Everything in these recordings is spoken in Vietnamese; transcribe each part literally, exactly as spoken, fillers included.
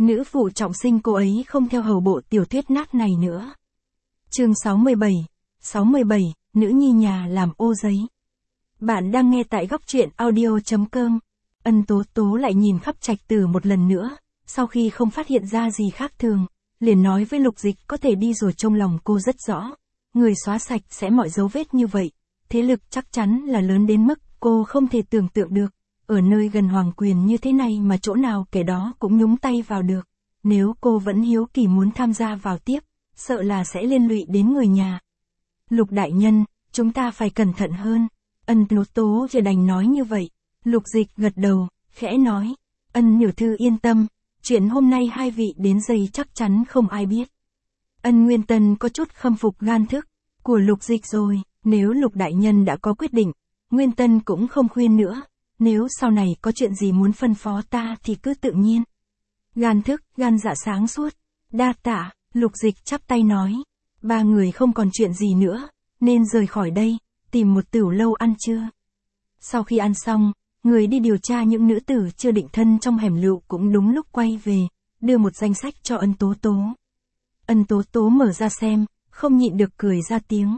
Nữ phụ trọng sinh cô ấy không theo hầu bộ tiểu thuyết nát này nữa. Chương sáu mươi bảy. sáu mươi bảy, nữ nhi nhà làm ô giấy. Bạn đang nghe tại góc truyện audio chấm com. Ân Tố Tố lại nhìn khắp trạch tử một lần nữa, sau khi không phát hiện ra gì khác thường, liền nói với Lục Dịch có thể đi rồi. Trong lòng cô rất rõ, người xóa sạch sẽ mọi dấu vết như vậy, thế lực chắc chắn là lớn đến mức cô không thể tưởng tượng được. Ở nơi gần hoàng quyền như thế này mà chỗ nào kẻ đó cũng nhúng tay vào được. Nếu cô vẫn hiếu kỳ muốn tham gia vào tiếp, sợ là sẽ liên lụy đến người nhà. Lục đại nhân, chúng ta phải cẩn thận hơn. Ân Tố Tố chỉ đành nói như vậy. Lục Dịch gật đầu, khẽ nói. Ân tiểu thư yên tâm, chuyện hôm nay hai vị đến đây chắc chắn không ai biết. Ân Nguyên Tân có chút khâm phục gan thức của Lục Dịch rồi. Nếu Lục đại nhân đã có quyết định, Nguyên Tân cũng không khuyên nữa. Nếu sau này có chuyện gì muốn phân phó ta thì cứ tự nhiên. Gan thức, gan dạ sáng suốt. Đa tạ, Lục Dịch chắp tay nói. Ba người không còn chuyện gì nữa, nên rời khỏi đây, tìm một tửu lâu ăn trưa. Sau khi ăn xong, người đi điều tra những nữ tử chưa định thân trong hẻm lựu cũng đúng lúc quay về, đưa một danh sách cho Ân Tố Tố. Ân Tố Tố mở ra xem, không nhịn được cười ra tiếng.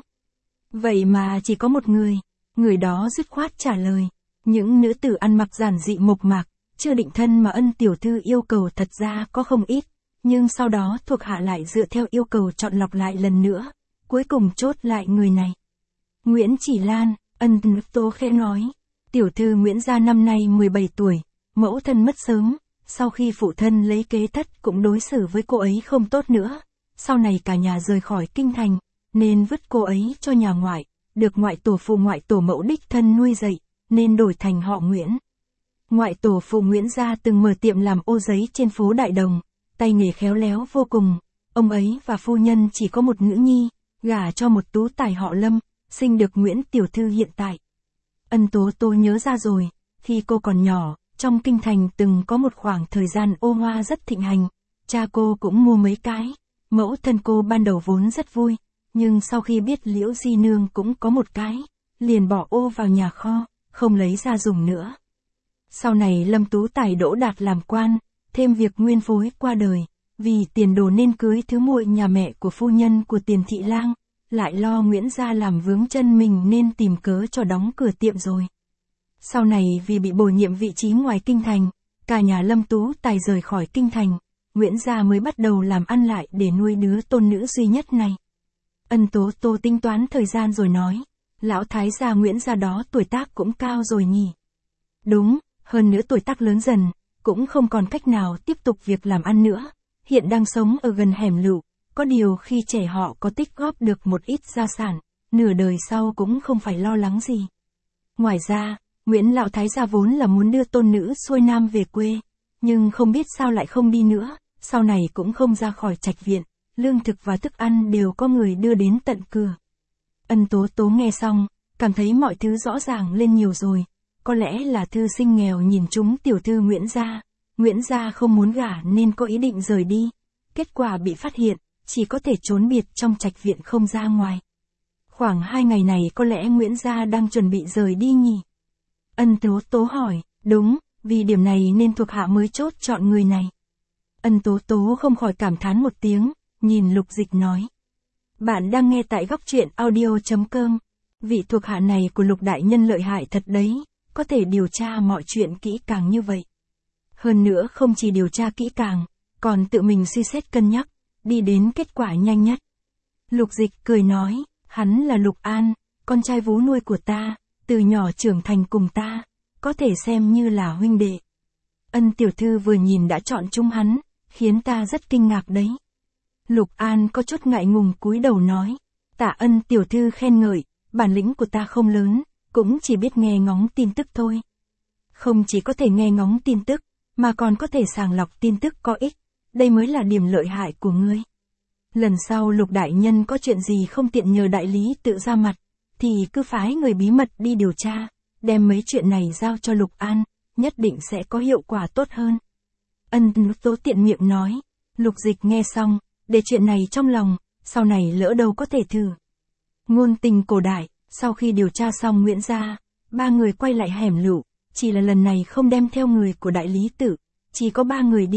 Vậy mà chỉ có một người, người đó dứt khoát trả lời. Những nữ tử ăn mặc giản dị mộc mạc, chưa định thân mà Ân tiểu thư yêu cầu thật ra có không ít, nhưng sau đó thuộc hạ lại dựa theo yêu cầu chọn lọc lại lần nữa, cuối cùng chốt lại người này. Nguyễn Chỉ Lan, Ân Tố khẽ nói, tiểu thư Nguyễn gia năm nay mười bảy tuổi, mẫu thân mất sớm, sau khi phụ thân lấy kế thất cũng đối xử với cô ấy không tốt nữa, sau này cả nhà rời khỏi kinh thành, nên vứt cô ấy cho nhà ngoại, được ngoại tổ phụ ngoại tổ mẫu đích thân nuôi dạy, nên đổi thành họ Nguyễn. Ngoại tổ phụ Nguyễn gia từng mở tiệm làm ô giấy trên phố Đại Đồng, tay nghề khéo léo vô cùng. Ông ấy và phu nhân chỉ có một nữ nhi, gả cho một tú tài họ Lâm, sinh được Nguyễn tiểu thư hiện tại. Ân Tố Tố nhớ ra rồi, khi cô còn nhỏ, trong kinh thành từng có một khoảng thời gian ô hoa rất thịnh hành, cha cô cũng mua mấy cái. Mẫu thân cô ban đầu vốn rất vui, nhưng sau khi biết Liễu Di Nương cũng có một cái, liền bỏ ô vào nhà kho, không lấy ra dùng nữa. Sau này Lâm Tú Tài đỗ đạt làm quan, thêm việc nguyên phối qua đời, vì tiền đồ nên cưới thứ muội nhà mẹ của phu nhân của Tiền Thị Lang, lại lo Nguyễn gia làm vướng chân mình nên tìm cớ cho đóng cửa tiệm rồi. Sau này vì bị bổ nhiệm vị trí ngoài kinh thành, cả nhà Lâm Tú Tài rời khỏi kinh thành, Nguyễn gia mới bắt đầu làm ăn lại để nuôi đứa tôn nữ duy nhất này. Ân Tố Tố tính toán thời gian rồi nói, lão thái gia Nguyễn gia đó tuổi tác cũng cao rồi nhỉ. Đúng, hơn nữa tuổi tác lớn dần, cũng không còn cách nào tiếp tục việc làm ăn nữa, hiện đang sống ở gần hẻm lựu, có điều khi trẻ họ có tích góp được một ít gia sản, nửa đời sau cũng không phải lo lắng gì. Ngoài ra, Nguyễn lão thái gia vốn là muốn đưa tôn nữ xuôi nam về quê, nhưng không biết sao lại không đi nữa, sau này cũng không ra khỏi trạch viện, lương thực và thức ăn đều có người đưa đến tận cửa. Ân Tố Tố nghe xong, cảm thấy mọi thứ rõ ràng lên nhiều rồi. Có lẽ là thư sinh nghèo nhìn trúng tiểu thư Nguyễn gia, Nguyễn gia không muốn gả nên có ý định rời đi, kết quả bị phát hiện, chỉ có thể trốn biệt trong trạch viện không ra ngoài. Khoảng hai ngày này có lẽ Nguyễn gia đang chuẩn bị rời đi nhỉ? Ân Tố Tố hỏi, đúng, vì điểm này nên thuộc hạ mới chốt chọn người này. Ân Tố Tố không khỏi cảm thán một tiếng, nhìn Lục Dịch nói. Bạn đang nghe tại góc truyện audio chấm com. Vị thuộc hạ này của Lục đại nhân lợi hại thật đấy, có thể điều tra mọi chuyện kỹ càng như vậy. Hơn nữa không chỉ điều tra kỹ càng, còn tự mình suy xét cân nhắc, đi đến kết quả nhanh nhất. Lục Dịch cười nói, hắn là Lục An, con trai vú nuôi của ta, từ nhỏ trưởng thành cùng ta, có thể xem như là huynh đệ. Ân tiểu thư vừa nhìn đã chọn chúng hắn, khiến ta rất kinh ngạc đấy. Lục An có chút ngại ngùng cúi đầu nói, tạ Ân tiểu thư khen ngợi, bản lĩnh của ta không lớn, cũng chỉ biết nghe ngóng tin tức thôi. Không chỉ có thể nghe ngóng tin tức, mà còn có thể sàng lọc tin tức có ích, đây mới là điểm lợi hại của ngươi. Lần sau Lục đại nhân có chuyện gì không tiện nhờ đại lý tự ra mặt, thì cứ phái người bí mật đi điều tra, đem mấy chuyện này giao cho Lục An, nhất định sẽ có hiệu quả tốt hơn. Ân Tố tiện miệng nói, Lục Dịch nghe xong, để chuyện này trong lòng, sau này lỡ đâu có thể thử. Ngôn tình cổ đại, sau khi điều tra xong Nguyễn gia, ba người quay lại hẻm lựu, chỉ là lần này không đem theo người của đại lý tự, chỉ có ba người đi,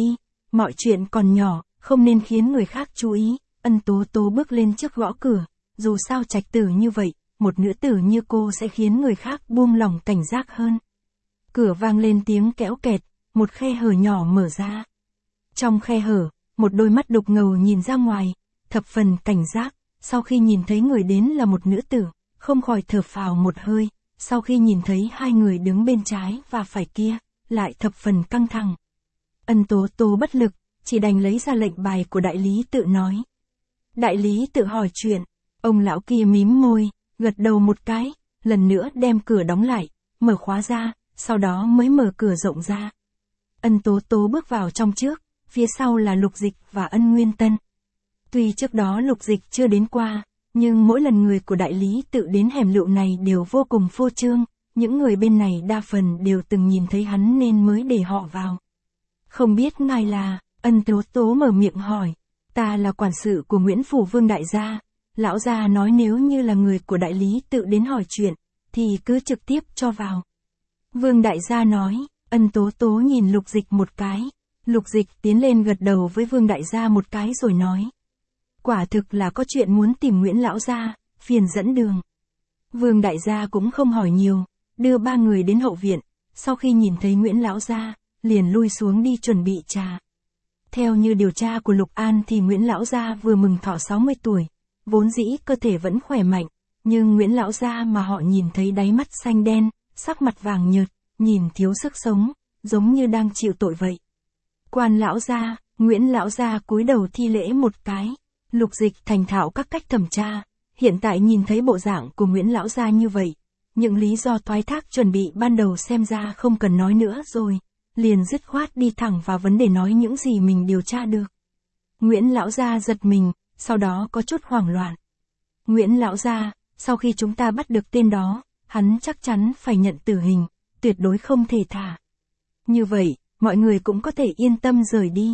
mọi chuyện còn nhỏ, không nên khiến người khác chú ý. Ân Tố Tố bước lên trước gõ cửa, dù sao trạch tử như vậy, một nữ tử như cô sẽ khiến người khác buông lỏng cảnh giác hơn. Cửa vang lên tiếng kéo kẹt, một khe hở nhỏ mở ra. Trong khe hở, một đôi mắt đục ngầu nhìn ra ngoài, thập phần cảnh giác, sau khi nhìn thấy người đến là một nữ tử, không khỏi thở phào một hơi, sau khi nhìn thấy hai người đứng bên trái và phải kia, lại thập phần căng thẳng. Ân Tố Tố bất lực, chỉ đành lấy ra lệnh bài của đại lý tự nói. Đại lý tự hỏi chuyện, ông lão kia mím môi, gật đầu một cái, lần nữa đem cửa đóng lại, mở khóa ra, sau đó mới mở cửa rộng ra. Ân Tố Tố bước vào trong trước, phía sau là Lục Dịch và Ân Nguyên Tân. Tuy trước đó Lục Dịch chưa đến qua, nhưng mỗi lần người của đại lý tự đến hẻm lựu này đều vô cùng phô trương, những người bên này đa phần đều từng nhìn thấy hắn nên mới để họ vào. Không biết ngài là, Ân Tố Tố mở miệng hỏi, ta là quản sự của Nguyễn Phủ Vương đại gia, lão gia nói nếu như là người của đại lý tự đến hỏi chuyện, thì cứ trực tiếp cho vào. Vương đại gia nói, Ân Tố Tố nhìn Lục Dịch một cái, Lục Dịch tiến lên gật đầu với Vương đại gia một cái rồi nói. Quả thực là có chuyện muốn tìm Nguyễn lão gia, phiền dẫn đường. Vương đại gia cũng không hỏi nhiều, đưa ba người đến hậu viện, sau khi nhìn thấy Nguyễn lão gia, liền lui xuống đi chuẩn bị trà. Theo như điều tra của Lục An thì Nguyễn lão gia vừa mừng thọ sáu mươi tuổi, vốn dĩ cơ thể vẫn khỏe mạnh, nhưng Nguyễn lão gia mà họ nhìn thấy đáy mắt xanh đen, sắc mặt vàng nhợt, nhìn thiếu sức sống, giống như đang chịu tội vậy. Quan lão gia, Nguyễn lão gia cúi đầu thi lễ một cái. Lục Dịch thành thạo các cách thẩm tra, hiện tại nhìn thấy bộ dạng của Nguyễn lão gia như vậy, những lý do thoái thác chuẩn bị ban đầu xem ra không cần nói nữa rồi, liền dứt khoát đi thẳng vào vấn đề nói những gì mình điều tra được. Nguyễn lão gia giật mình, sau đó có chút hoảng loạn. Nguyễn lão gia, sau khi chúng ta bắt được tên đó, hắn chắc chắn phải nhận tử hình, tuyệt đối không thể thả. Như vậy, mọi người cũng có thể yên tâm rời đi.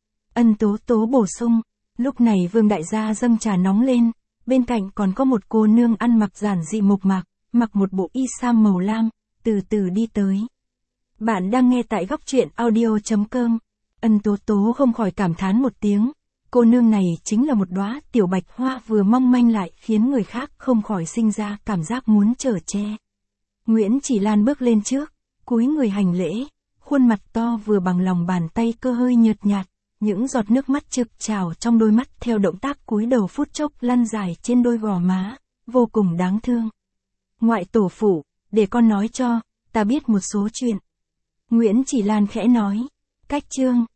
Ân Tố Tố bổ sung. Lúc này Vương đại gia dâng trà nóng lên, bên cạnh còn có một cô nương ăn mặc giản dị mộc mạc, mặc một bộ y sam màu lam, từ từ đi tới. Bạn đang nghe tại góc truyện audio chấm com. Ân Tố Tố không khỏi cảm thán một tiếng, cô nương này chính là một đóa tiểu bạch hoa vừa mong manh lại khiến người khác không khỏi sinh ra cảm giác muốn chở che. Nguyễn Chỉ Lan bước lên trước, cúi người hành lễ, khuôn mặt to vừa bằng lòng bàn tay cơ hơi nhợt nhạt. Những giọt nước mắt trực trào trong đôi mắt theo động tác cúi đầu phút chốc lăn dài trên đôi gò má, vô cùng đáng thương. Ngoại tổ phụ, để con nói cho, ta biết một số chuyện. Nguyễn Chỉ Lan khẽ nói, cách chương,